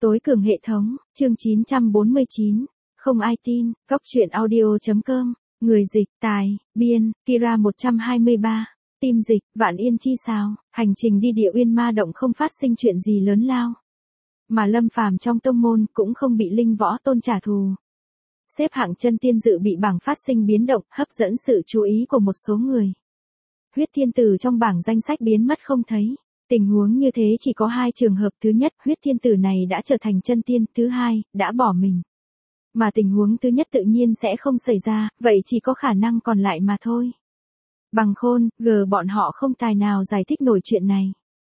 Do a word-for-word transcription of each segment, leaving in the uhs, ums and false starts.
Tối cường hệ thống, chương chín trăm bốn mươi chín. Không ai tin, Cóc truyện audio.com. Người dịch, tài, biên, Kira một trăm hai mươi ba. Tim dịch, Vạn Yên chi sao, hành trình đi Địa Uyên Ma Động không phát sinh chuyện gì lớn lao. Mà Lâm Phàm trong tông môn cũng không bị Linh Võ Tôn trả thù. Xếp hạng chân tiên dự bị bảng phát sinh biến động, hấp dẫn sự chú ý của một số người. Huyết Thiên Tử trong bảng danh sách biến mất không thấy. Tình huống như thế chỉ có hai trường hợp, thứ nhất, Huyết Thiên Tử này đã trở thành chân tiên, thứ hai, đã bỏ mình. Mà tình huống thứ nhất tự nhiên sẽ không xảy ra, vậy chỉ có khả năng còn lại mà thôi. Bằng Khôn, gờ bọn họ không tài nào giải thích nổi chuyện này.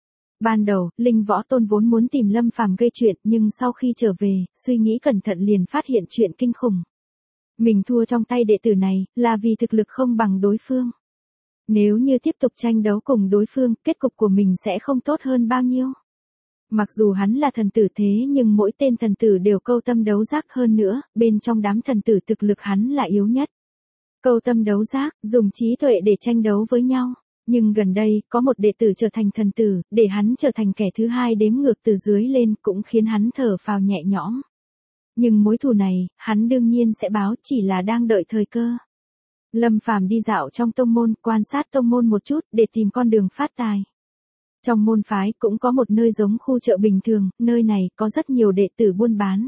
Ban đầu, Linh Võ Tôn vốn muốn tìm Lâm Phàm gây chuyện, nhưng sau khi trở về, suy nghĩ cẩn thận liền phát hiện chuyện kinh khủng. Mình thua trong tay đệ tử này, là vì thực lực không bằng đối phương. Nếu như tiếp tục tranh đấu cùng đối phương, kết cục của mình sẽ không tốt hơn bao nhiêu. Mặc dù hắn là thần tử thế nhưng mỗi tên thần tử đều câu tâm đấu giác, hơn nữa, bên trong đám thần tử thực lực hắn là yếu nhất. Câu tâm đấu giác, dùng trí tuệ để tranh đấu với nhau. Nhưng gần đây, có một đệ tử trở thành thần tử, để hắn trở thành kẻ thứ hai đếm ngược từ dưới lên cũng khiến hắn thở phào nhẹ nhõm. Nhưng mối thù này, hắn đương nhiên sẽ báo, chỉ là đang đợi thời cơ. Lâm Phàm đi dạo trong tông môn, quan sát tông môn một chút để tìm con đường phát tài. Trong môn phái cũng có một nơi giống khu chợ bình thường, nơi này có rất nhiều đệ tử buôn bán.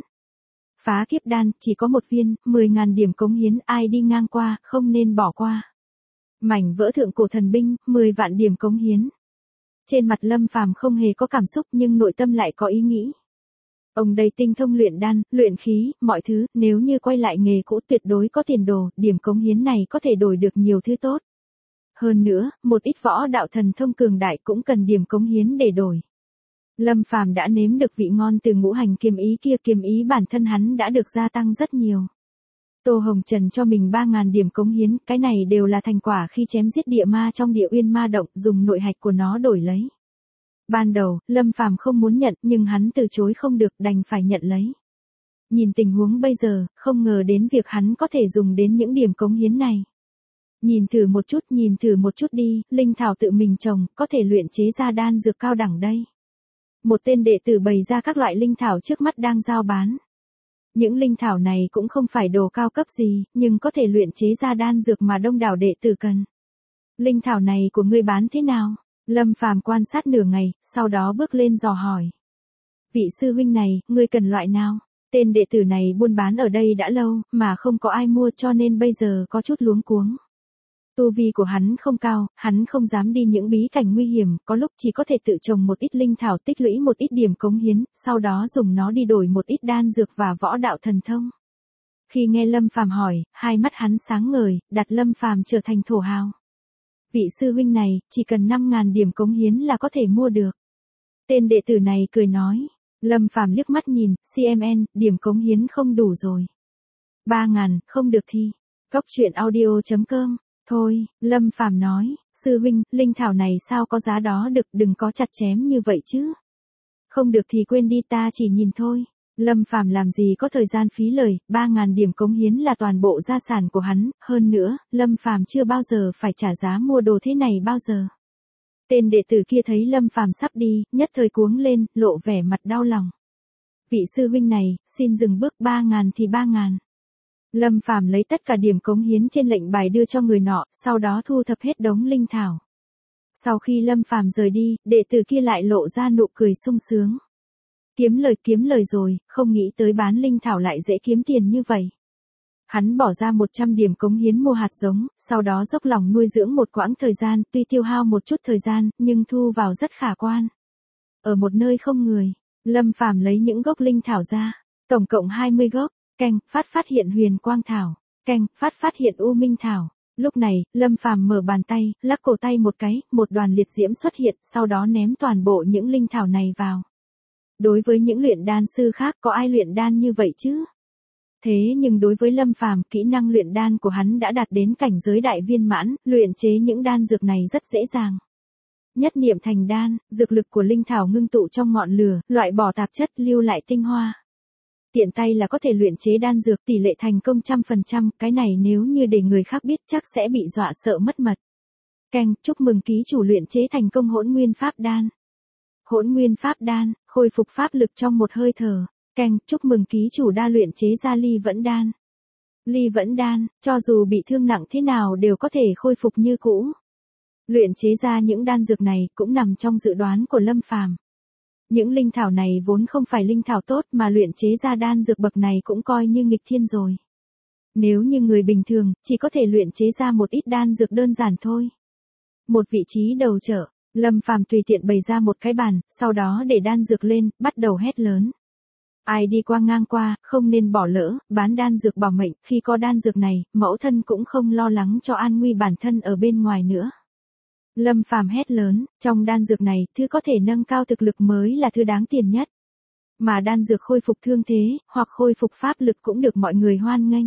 Phá kiếp đan, chỉ có một viên, mười ngàn điểm cống hiến, ai đi ngang qua, không nên bỏ qua. Mảnh vỡ thượng cổ thần binh, mười vạn điểm cống hiến. Trên mặt Lâm Phàm không hề có cảm xúc nhưng nội tâm lại có ý nghĩ. Ông đây tinh thông luyện đan, luyện khí, mọi thứ, nếu như quay lại nghề cũ tuyệt đối có tiền đồ, điểm cống hiến này có thể đổi được nhiều thứ tốt. Hơn nữa, một ít võ đạo thần thông cường đại cũng cần điểm cống hiến để đổi. Lâm Phàm đã nếm được vị ngon từ ngũ hành kiếm ý kia, kiếm ý bản thân hắn đã được gia tăng rất nhiều. Tô Hồng Trần cho mình ba ngàn điểm cống hiến, cái này đều là thành quả khi chém giết địa ma trong Địa Uyên Ma Động, dùng nội hạch của nó đổi lấy. Ban đầu, Lâm Phàm không muốn nhận nhưng hắn từ chối không được, đành phải nhận lấy. Nhìn tình huống bây giờ, không ngờ đến việc hắn có thể dùng đến những điểm cống hiến này. Nhìn thử một chút, nhìn thử một chút đi, linh thảo tự mình trồng, có thể luyện chế ra đan dược cao đẳng đây. Một tên đệ tử bày ra các loại linh thảo trước mắt đang giao bán. Những linh thảo này cũng không phải đồ cao cấp gì, nhưng có thể luyện chế ra đan dược mà đông đảo đệ tử cần. Linh thảo này của ngươi bán thế nào? Lâm Phàm quan sát nửa ngày, sau đó bước lên dò hỏi. Vị sư huynh này, ngươi cần loại nào? Tên đệ tử này buôn bán ở đây đã lâu, mà không có ai mua cho nên bây giờ có chút luống cuống. Tu vi của hắn không cao, hắn không dám đi những bí cảnh nguy hiểm, có lúc chỉ có thể tự trồng một ít linh thảo tích lũy một ít điểm cống hiến, sau đó dùng nó đi đổi một ít đan dược và võ đạo thần thông. Khi nghe Lâm Phàm hỏi, hai mắt hắn sáng ngời, đặt Lâm Phàm trở thành thổ hào. Vị sư huynh này, chỉ cần năm ngàn điểm cống hiến là có thể mua được. Tên đệ tử này cười nói. Lâm Phàm liếc mắt nhìn, xê em en, điểm cống hiến không đủ rồi. ba ngàn, không được thì. Cóc truyện audio.com. Thôi, Lâm Phàm nói, sư huynh, linh thảo này sao có giá đó được, đừng có chặt chém như vậy chứ. Không được thì quên đi, ta chỉ nhìn thôi. Lâm Phàm làm gì có thời gian phí lời, ba ngàn điểm cống hiến là toàn bộ gia sản của hắn, hơn nữa, Lâm Phàm chưa bao giờ phải trả giá mua đồ thế này bao giờ. Tên đệ tử kia thấy Lâm Phàm sắp đi, nhất thời cuống lên, lộ vẻ mặt đau lòng. Vị sư huynh này, xin dừng bước, ba ngàn thì ba ngàn. Lâm Phàm lấy tất cả điểm cống hiến trên lệnh bài đưa cho người nọ, sau đó thu thập hết đống linh thảo. Sau khi Lâm Phàm rời đi, đệ tử kia lại lộ ra nụ cười sung sướng. Kiếm lời kiếm lời rồi, không nghĩ tới bán linh thảo lại dễ kiếm tiền như vậy. Hắn bỏ ra một trăm điểm cống hiến mua hạt giống, sau đó dốc lòng nuôi dưỡng một quãng thời gian, tuy tiêu hao một chút thời gian, nhưng thu vào rất khả quan. Ở một nơi không người, Lâm Phàm lấy những gốc linh thảo ra, tổng cộng hai mươi gốc. Canh, phát phát hiện huyền quang thảo. Canh, phát phát hiện u minh thảo. Lúc này, Lâm Phàm mở bàn tay, lắc cổ tay một cái, một đoàn liệt diễm xuất hiện, sau đó ném toàn bộ những linh thảo này vào. Đối với những luyện đan sư khác, có ai luyện đan như vậy chứ? Thế nhưng đối với Lâm Phàm, kỹ năng luyện đan của hắn đã đạt đến cảnh giới đại viên mãn, luyện chế những đan dược này rất dễ dàng. Nhất niệm thành đan, dược lực của linh thảo ngưng tụ trong ngọn lửa, loại bỏ tạp chất, lưu lại tinh hoa. Tiện tay là có thể luyện chế đan dược, tỷ lệ thành công trăm phần trăm, cái này nếu như để người khác biết chắc sẽ bị dọa sợ mất mật. Canh, chúc mừng ký chủ luyện chế thành công hỗn nguyên pháp đan. Hỗn nguyên pháp đan, khôi phục pháp lực trong một hơi thở. Canh, chúc mừng ký chủ đã luyện chế ra ly vẫn đan. Ly vẫn đan, cho dù bị thương nặng thế nào đều có thể khôi phục như cũ. Luyện chế ra những đan dược này cũng nằm trong dự đoán của Lâm Phàm. Những linh thảo này vốn không phải linh thảo tốt mà luyện chế ra đan dược bậc này cũng coi như nghịch thiên rồi. Nếu như người bình thường, chỉ có thể luyện chế ra một ít đan dược đơn giản thôi. Một vị trí đầu chợ, Lâm Phàm tùy tiện bày ra một cái bàn, sau đó để đan dược lên, bắt đầu hét lớn. Ai đi qua ngang qua, không nên bỏ lỡ, bán đan dược bảo mệnh, khi có đan dược này, mẫu thân cũng không lo lắng cho an nguy bản thân ở bên ngoài nữa. Lâm Phàm hét lớn, trong đan dược này, thứ có thể nâng cao thực lực mới là thứ đáng tiền nhất. Mà đan dược khôi phục thương thế, hoặc khôi phục pháp lực cũng được mọi người hoan nghênh.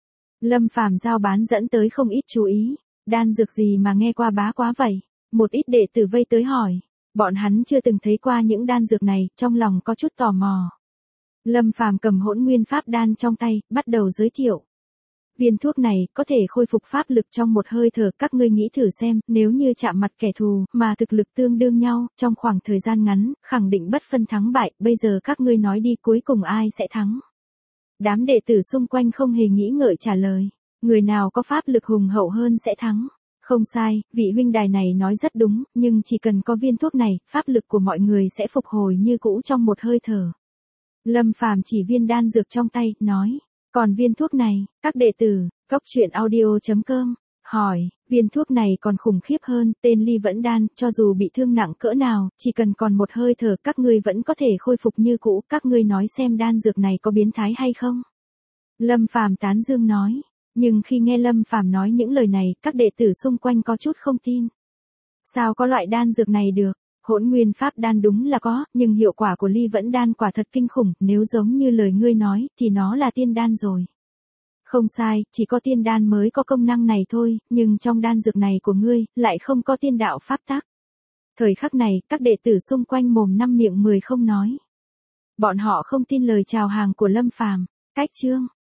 Lâm Phàm giao bán dẫn tới không ít chú ý, đan dược gì mà nghe qua bá quá vậy? Một ít đệ tử vây tới hỏi, bọn hắn chưa từng thấy qua những đan dược này, trong lòng có chút tò mò. Lâm Phàm cầm hỗn nguyên pháp đan trong tay, bắt đầu giới thiệu. Viên thuốc này có thể khôi phục pháp lực trong một hơi thở, các ngươi nghĩ thử xem, nếu như chạm mặt kẻ thù mà thực lực tương đương nhau, trong khoảng thời gian ngắn, khẳng định bất phân thắng bại, bây giờ các ngươi nói đi cuối cùng ai sẽ thắng? Đám đệ tử xung quanh không hề nghĩ ngợi trả lời, người nào có pháp lực hùng hậu hơn sẽ thắng. Không sai, vị huynh đài này nói rất đúng, nhưng chỉ cần có viên thuốc này, pháp lực của mọi người sẽ phục hồi như cũ trong một hơi thở. Lâm Phàm chỉ viên đan dược trong tay, nói, còn viên thuốc này, các đệ tử, góc truyện audio chấm com, hỏi, viên thuốc này còn khủng khiếp hơn, tên ly vẫn đan, cho dù bị thương nặng cỡ nào, chỉ cần còn một hơi thở các ngươi vẫn có thể khôi phục như cũ, các ngươi nói xem đan dược này có biến thái hay không? Lâm Phàm tán dương nói, nhưng khi nghe Lâm Phàm nói những lời này, các đệ tử xung quanh có chút không tin. Sao có loại đan dược này được? Hỗn nguyên pháp đan đúng là có, nhưng hiệu quả của ly vẫn đan quả thật kinh khủng, nếu giống như lời ngươi nói, thì nó là tiên đan rồi. Không sai, chỉ có tiên đan mới có công năng này thôi, nhưng trong đan dược này của ngươi, lại không có tiên đạo pháp tắc. Thời khắc này, các đệ tử xung quanh mồm năm miệng mười không nói. Bọn họ không tin lời chào hàng của Lâm Phàm. Cách chương